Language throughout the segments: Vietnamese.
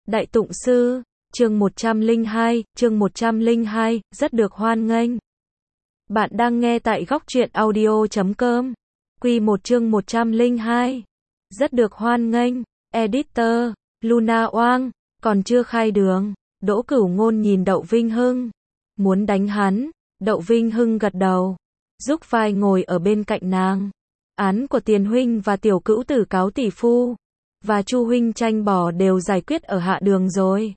Đại Tụng Sư, chương 102, rất được hoan nghênh. Bạn đang nghe tại góc truyện audio.com. Quy 1 chương 102. Rất được hoan nghênh. Editor, Luna Oang, còn chưa khai đường. Đỗ Cửu Ngôn nhìn Đậu Vinh Hưng. Muốn đánh hắn. Đậu Vinh Hưng gật đầu. Rúc vai ngồi ở bên cạnh nàng. Án của Tiền huynh và Tiểu Cữu Tử Cáo tỷ phu và Chu huynh tranh bò đều giải quyết ở hạ đường rồi.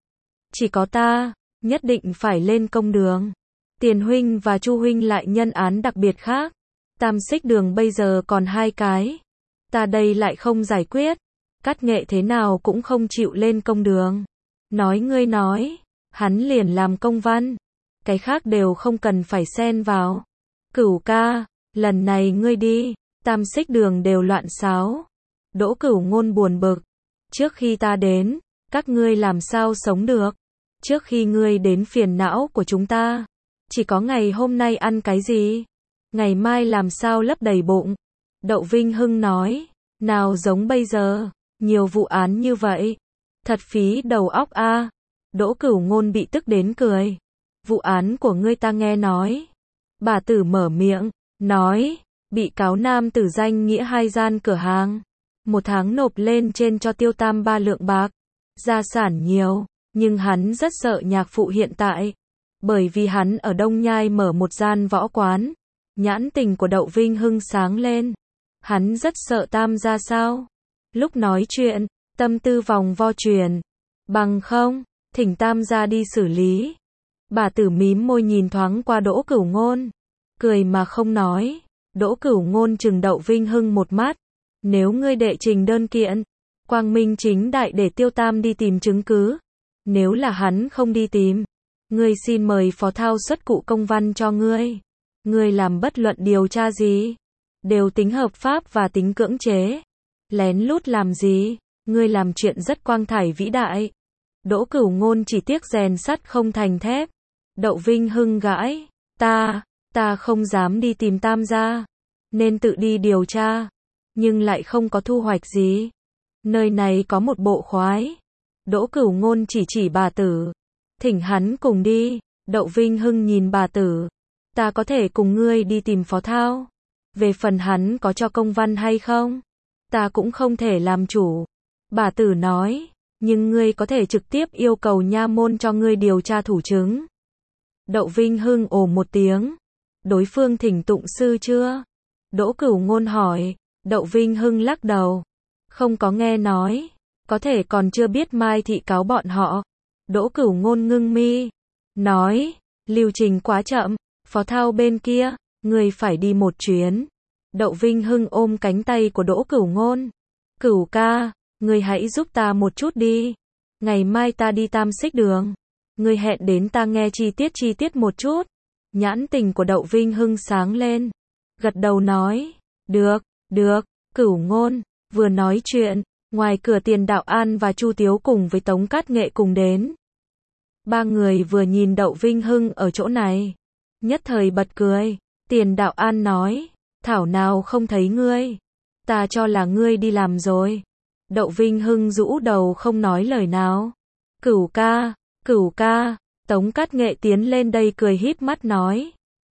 Chỉ có ta, nhất định phải lên công đường. Tiền huynh và Chu huynh lại nhân án đặc biệt khác. Tam xích đường bây giờ còn 2 cái. Ta đây lại không giải quyết. Cát Nghệ thế nào cũng không chịu lên công đường. Nói ngươi nói, hắn liền làm công văn. Cái khác đều không cần phải xen vào. Cửu ca, lần này ngươi đi, tam xích đường đều loạn xáo. Đỗ Cửu Ngôn buồn bực. Trước khi ta đến, các ngươi làm sao sống được? Trước khi ngươi đến phiền não của chúng ta. Chỉ có ngày hôm nay ăn cái gì? Ngày mai làm sao lấp đầy bụng? Đậu Vinh Hưng nói. Nào giống bây giờ, nhiều vụ án như vậy. Thật phí đầu óc a. Đỗ Cửu Ngôn bị tức đến cười. Vụ án của ngươi ta nghe nói. Bà tử mở miệng, nói, bị cáo nam tử danh nghĩa 2 gian cửa hàng. 1 tháng nộp lên trên cho Tiêu Tam 3 lượng bạc. Gia sản nhiều, nhưng hắn rất sợ nhạc phụ hiện tại. Bởi vì hắn ở Đông Nhai mở 1 gian võ quán. Nhãn tình của Đậu Vinh Hưng sáng lên. Hắn rất sợ Tam gia sao? Lúc nói chuyện, tâm tư vòng vo truyền. Bằng không, thỉnh Tam gia đi xử lý. Bà tử mím môi nhìn thoáng qua Đỗ Cửu Ngôn. Cười mà không nói. Đỗ Cửu Ngôn chừng Đậu Vinh Hưng một mắt. Nếu ngươi đệ trình đơn kiện, quang minh chính đại để Tiêu Tam đi tìm chứng cứ. Nếu là hắn không đi tìm, ngươi xin mời Phó Thao xuất cụ công văn cho ngươi. Ngươi làm bất luận điều tra gì, đều tính hợp pháp và tính cưỡng chế. Lén lút làm gì, ngươi làm chuyện rất quang thải vĩ đại. Đỗ Cửu Ngôn chỉ tiếc rèn sắt không thành thép. Đậu Vinh Hưng gãi, ta không dám đi tìm Tam gia, nên tự đi điều tra. Nhưng lại không có thu hoạch gì. Nơi này có một bộ khoái. Đỗ Cửu Ngôn chỉ bà tử. Thỉnh hắn cùng đi. Đậu Vinh Hưng nhìn bà tử. Ta có thể cùng ngươi đi tìm Phó Thao. Về phần hắn có cho công văn hay không, ta cũng không thể làm chủ. Bà tử nói, nhưng ngươi có thể trực tiếp yêu cầu nha môn cho ngươi điều tra thủ chứng. Đậu Vinh Hưng ồ một tiếng. Đối phương thỉnh tụng sư chưa? Đỗ Cửu Ngôn hỏi. Đậu Vinh Hưng lắc đầu. Không có nghe nói. Có thể còn chưa biết mai thị cáo bọn họ. Đỗ Cửu Ngôn ngưng mi. Nói. Lưu trình quá chậm. Phó Thao bên kia. Người phải đi một chuyến. Đậu Vinh Hưng ôm cánh tay của Đỗ Cửu Ngôn. Cửu ca. Người hãy giúp ta một chút đi. Ngày mai ta đi tam xích đường. Người hẹn đến ta nghe chi tiết một chút. Nhãn tình của Đậu Vinh Hưng sáng lên. Gật đầu nói. Được, Cửu Ngôn. Vừa nói chuyện, ngoài cửa Tiền Đạo An và Chu Tiếu cùng với Tống Cát Nghệ cùng đến. 3 người vừa nhìn Đậu Vinh Hưng ở chỗ này, nhất thời bật cười. Tiền Đạo An nói, thảo nào không thấy ngươi. Ta cho là ngươi đi làm rồi. Đậu Vinh Hưng rũ đầu không nói lời nào. Cửu ca, Tống Cát Nghệ tiến lên đây cười híp mắt nói.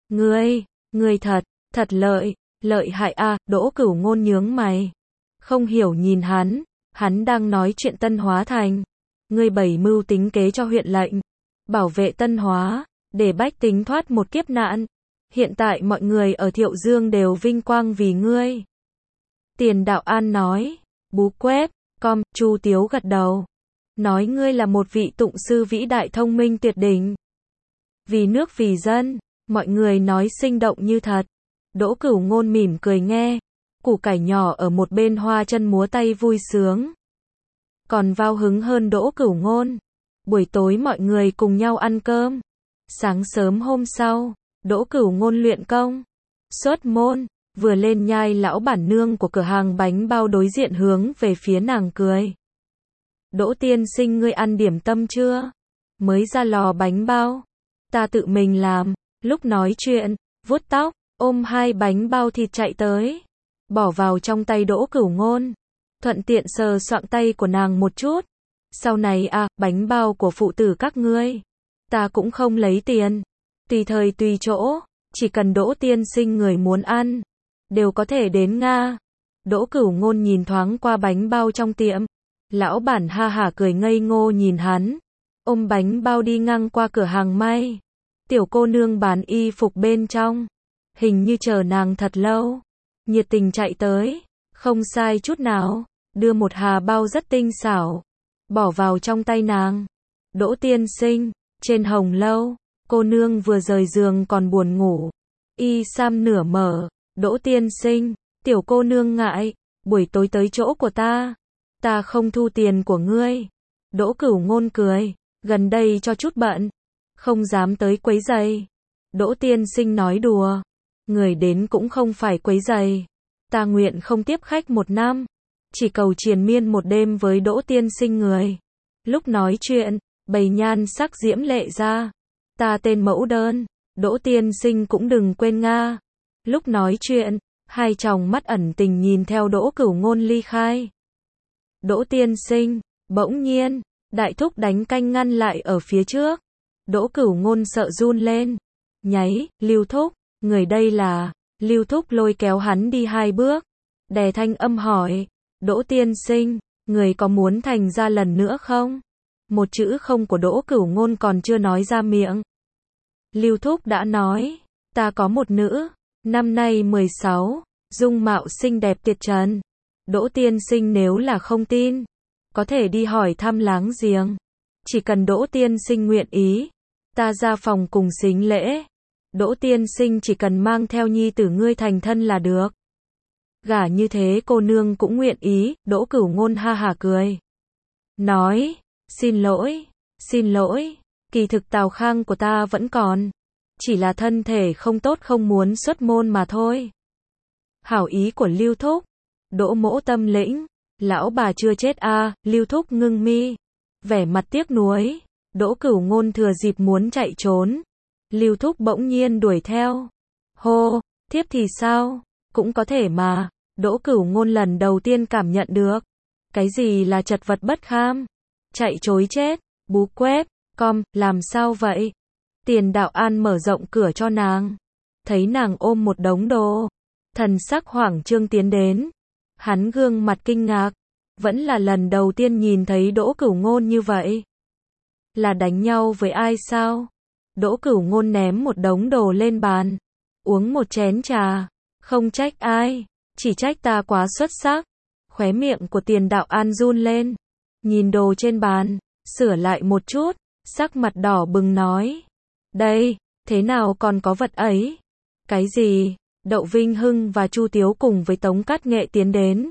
Ngươi thật lợi hại a. Đỗ Cửu Ngôn nhướng mày. Không hiểu nhìn hắn đang nói chuyện Tân Hóa Thành. Ngươi bày mưu tính kế cho huyện lệnh, bảo vệ Tân Hóa, để bách tính thoát một kiếp nạn. Hiện tại mọi người ở Thiệu Dương đều vinh quang vì ngươi. Tiền Đạo An nói. Bú quét, Chu Tiếu gật đầu. Nói ngươi là một vị tụng sư vĩ đại thông minh tuyệt đỉnh. Vì nước vì dân, mọi người nói sinh động như thật. Đỗ Cửu Ngôn mỉm cười nghe. Củ cải nhỏ ở một bên hoa chân múa tay vui sướng. Còn vào hứng hơn Đỗ Cửu Ngôn. Buổi tối mọi người cùng nhau ăn cơm. Sáng sớm hôm sau, Đỗ Cửu Ngôn luyện công. Xuất môn, vừa lên nhai lão bản nương của cửa hàng bánh bao đối diện hướng về phía nàng cười. Đỗ tiên sinh ngươi ăn điểm tâm chưa? Mới ra lò bánh bao. Ta tự mình làm. Lúc nói chuyện, vuốt tóc, ôm 2 bánh bao thịt chạy tới. Bỏ vào trong tay Đỗ Cửu Ngôn. Thuận tiện sờ soạng tay của nàng một chút. Sau này bánh bao của phụ tử các ngươi, ta cũng không lấy tiền. Tùy thời tùy chỗ, chỉ cần Đỗ tiên sinh người muốn ăn, đều có thể đến Nga. Đỗ Cửu Ngôn nhìn thoáng qua bánh bao trong tiệm. Lão bản ha hả cười ngây ngô nhìn hắn, ôm bánh bao đi ngang qua cửa hàng may. Tiểu cô nương bán y phục bên trong, hình như chờ nàng thật lâu, nhiệt tình chạy tới, không sai chút nào, đưa một hà bao rất tinh xảo, bỏ vào trong tay nàng. Đỗ tiên sinh, trên hồng lâu, cô nương vừa rời giường còn buồn ngủ, y sam nửa mở. Đỗ tiên sinh, tiểu cô nương ngại, buổi tối tới chỗ của ta không thu tiền của ngươi. Đỗ Cửu Ngôn cười, gần đây cho chút bận, không dám tới quấy giày. Đỗ tiên sinh nói đùa, người đến cũng không phải quấy giày, ta nguyện không tiếp khách 1 năm, chỉ cầu triền miên 1 đêm với Đỗ tiên sinh người. Lúc nói chuyện, bày nhan sắc diễm lệ ra, ta tên mẫu đơn, Đỗ tiên sinh cũng đừng quên Nga. Lúc nói chuyện, hai tròng mắt ẩn tình nhìn theo Đỗ Cửu Ngôn ly khai. Đỗ tiên sinh, bỗng nhiên, đại thúc đánh canh ngăn lại ở phía trước. Đỗ Cửu Ngôn sợ run lên. Nháy, Lưu thúc, người đây là. Lưu thúc lôi kéo hắn đi 2 bước, đè thanh âm hỏi, Đỗ tiên sinh, người có muốn thành ra lần nữa không? Một chữ không của Đỗ Cửu Ngôn còn chưa nói ra miệng. Lưu thúc đã nói, ta có một nữ, năm nay 16, dung mạo xinh đẹp tuyệt trần. Đỗ tiên sinh nếu là không tin, có thể đi hỏi thăm láng giềng. Chỉ cần Đỗ tiên sinh nguyện ý, ta ra phòng cùng sính lễ. Đỗ tiên sinh chỉ cần mang theo nhi tử ngươi thành thân là được. Gả như thế cô nương cũng nguyện ý. Đỗ Cửu Ngôn ha hả cười, nói, xin lỗi, kỳ thực Tào Khang của ta vẫn còn, chỉ là thân thể không tốt không muốn xuất môn mà thôi. Hảo ý của Lưu thúc. Đỗ mỗ tâm lĩnh, lão bà chưa chết Lưu thúc ngưng mi, vẻ mặt tiếc nuối. Đỗ Cửu Ngôn thừa dịp muốn chạy trốn, Lưu thúc bỗng nhiên đuổi theo. Hô, thiếp thì sao, cũng có thể mà. Đỗ Cửu Ngôn lần đầu tiên cảm nhận được, cái gì là chật vật bất kham, chạy trối chết, bú quép, làm sao vậy? Tiền Đạo An mở rộng cửa cho nàng, thấy nàng ôm một đống đồ, thần sắc hoảng trương tiến đến. Hắn gương mặt kinh ngạc, vẫn là lần đầu tiên nhìn thấy Đỗ Cửu Ngôn như vậy. Là đánh nhau với ai sao? Đỗ Cửu Ngôn ném một đống đồ lên bàn, uống một chén trà, không trách ai, chỉ trách ta quá xuất sắc. Khóe miệng của Tiền Đạo An run lên, nhìn đồ trên bàn, sửa lại một chút, sắc mặt đỏ bừng nói, đây, thế nào còn có vật ấy? Cái gì? Đậu Vinh Hưng và Chu Tiếu cùng với Tống Cát Nghệ tiến đến.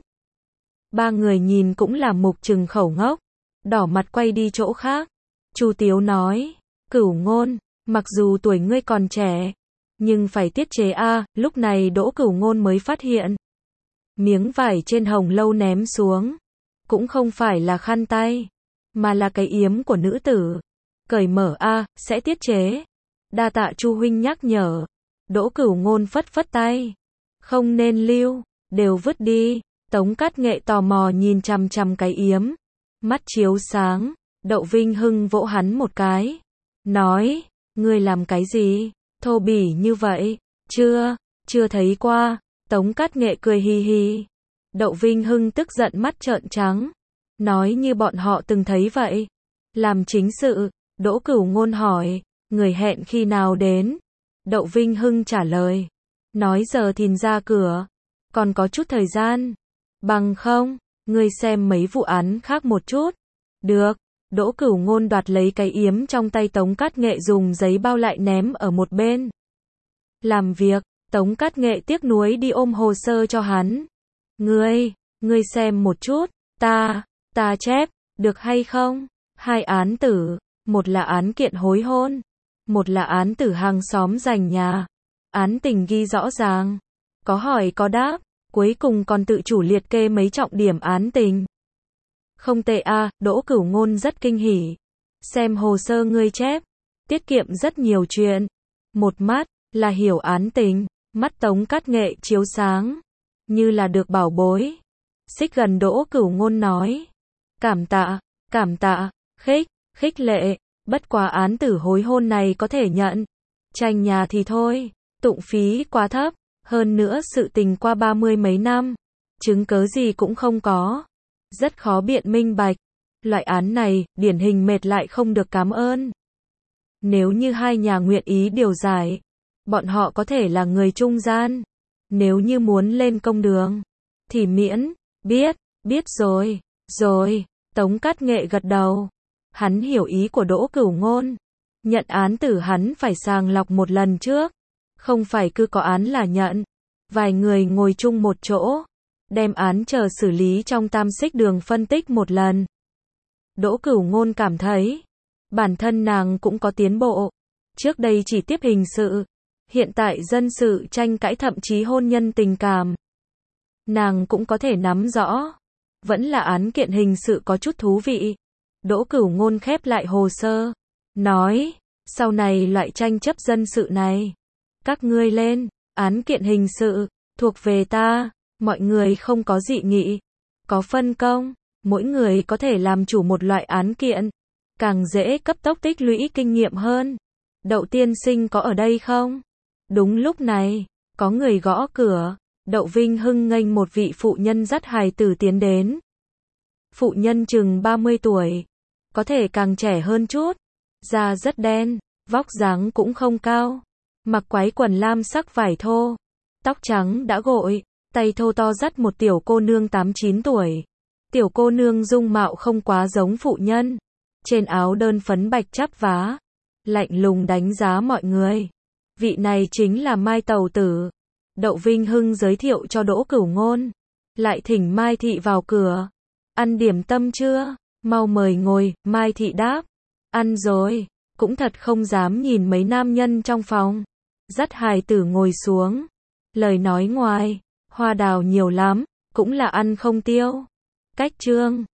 3 người nhìn cũng là mục trừng khẩu ngốc, đỏ mặt quay đi chỗ khác. Chu Tiếu nói, Cửu Ngôn, mặc dù tuổi ngươi còn trẻ, nhưng phải tiết chế lúc này Đỗ Cửu Ngôn mới phát hiện. Miếng vải trên hồng lâu ném xuống, cũng không phải là khăn tay, mà là cái yếm của nữ tử. Cởi mở sẽ tiết chế. Đa tạ Chu huynh nhắc nhở. Đỗ Cửu Ngôn phất phất tay, không nên lưu, đều vứt đi. Tống Cát Nghệ tò mò nhìn chằm chằm cái yếm, mắt chiếu sáng. Đậu Vinh Hưng vỗ hắn một cái, nói, ngươi làm cái gì, thô bỉ như vậy, chưa thấy qua. Tống Cát Nghệ cười hì hì. Đậu Vinh Hưng tức giận mắt trợn trắng, nói như bọn họ từng thấy vậy. Làm chính sự. Đỗ Cửu Ngôn hỏi, người hẹn khi nào đến? Đậu Vinh Hưng trả lời, nói giờ thìn ra cửa, còn có chút thời gian. Bằng không, ngươi xem mấy vụ án khác một chút. Được. Đỗ Cửu Ngôn đoạt lấy cái yếm trong tay Tống Cát Nghệ dùng giấy bao lại ném ở một bên. Làm việc. Tống Cát Nghệ tiếc nuối đi ôm hồ sơ cho hắn. Ngươi xem một chút, ta chép, được hay không? 2 án tử, một là án kiện hối hôn, một là án tử hàng xóm giành nhà. Án tình ghi rõ ràng, có hỏi có đáp, cuối cùng còn tự chủ liệt kê mấy trọng điểm án tình. Không tệ Đỗ Cửu Ngôn rất kinh hỉ. Xem hồ sơ ngươi chép, tiết kiệm rất nhiều chuyện. Một mắt là hiểu án tình. Mắt Tống Cát Nghệ chiếu sáng, như là được bảo bối. Xích gần Đỗ Cửu Ngôn nói, cảm Cảm tạ, khích lệ, bất quá án tử hối hôn này có thể nhận. Tranh nhà thì thôi, tụng phí quá thấp, hơn nữa sự tình qua 30 mấy năm, chứng cớ gì cũng không có. Rất khó biện minh bạch. Loại án này, điển hình mệt lại không được cảm ơn. Nếu như hai nhà nguyện ý điều giải, bọn họ có thể là người trung gian. Nếu như muốn lên công đường, thì miễn, biết rồi, Tống Cát Nghệ gật đầu. Hắn hiểu ý của Đỗ Cửu Ngôn. Nhận án tử hắn phải sàng lọc một lần trước. Không phải cứ có án là nhận. Vài người ngồi chung một chỗ, đem án chờ xử lý trong Tam Xích Đường phân tích một lần. Đỗ Cửu Ngôn cảm thấy, bản thân nàng cũng có tiến bộ. Trước đây chỉ tiếp hình sự, hiện tại dân sự tranh cãi thậm chí hôn nhân tình cảm. Nàng cũng có thể nắm rõ. Vẫn là án kiện hình sự có chút thú vị. Đỗ Cửu Ngôn khép lại hồ sơ, nói, sau này loại tranh chấp dân sự này, các ngươi lên, án kiện hình sự, thuộc về ta, mọi người không có dị nghị, có phân công, mỗi người có thể làm chủ một loại án kiện, càng dễ cấp tốc tích lũy kinh nghiệm hơn. Đậu tiên sinh có ở đây không? Đúng lúc này, có người gõ cửa. Đậu Vinh Hưng nghênh một vị phụ nhân dắt hài tử tiến đến. Phụ nhân chừng 30 tuổi, có thể càng trẻ hơn chút, da rất đen, vóc dáng cũng không cao, mặc váy quần lam sắc vải thô, tóc trắng đã gội, tay thô to dắt một tiểu cô nương 8-9 tuổi. Tiểu cô nương dung mạo không quá giống phụ nhân, trên áo đơn phấn bạch chắp vá, lạnh lùng đánh giá mọi người. Vị này chính là Mai Tàu Tử. Đậu Vinh Hưng giới thiệu cho Đỗ Cửu Ngôn, lại thỉnh Mai Thị vào cửa. Ăn điểm tâm chưa? Mau mời ngồi, Mai Thị đáp. Ăn rồi, cũng thật không dám nhìn mấy nam nhân trong phòng. Dắt hài tử ngồi xuống. Lời nói ngoài, hoa đào nhiều lắm, cũng là ăn không tiêu. Cách trương,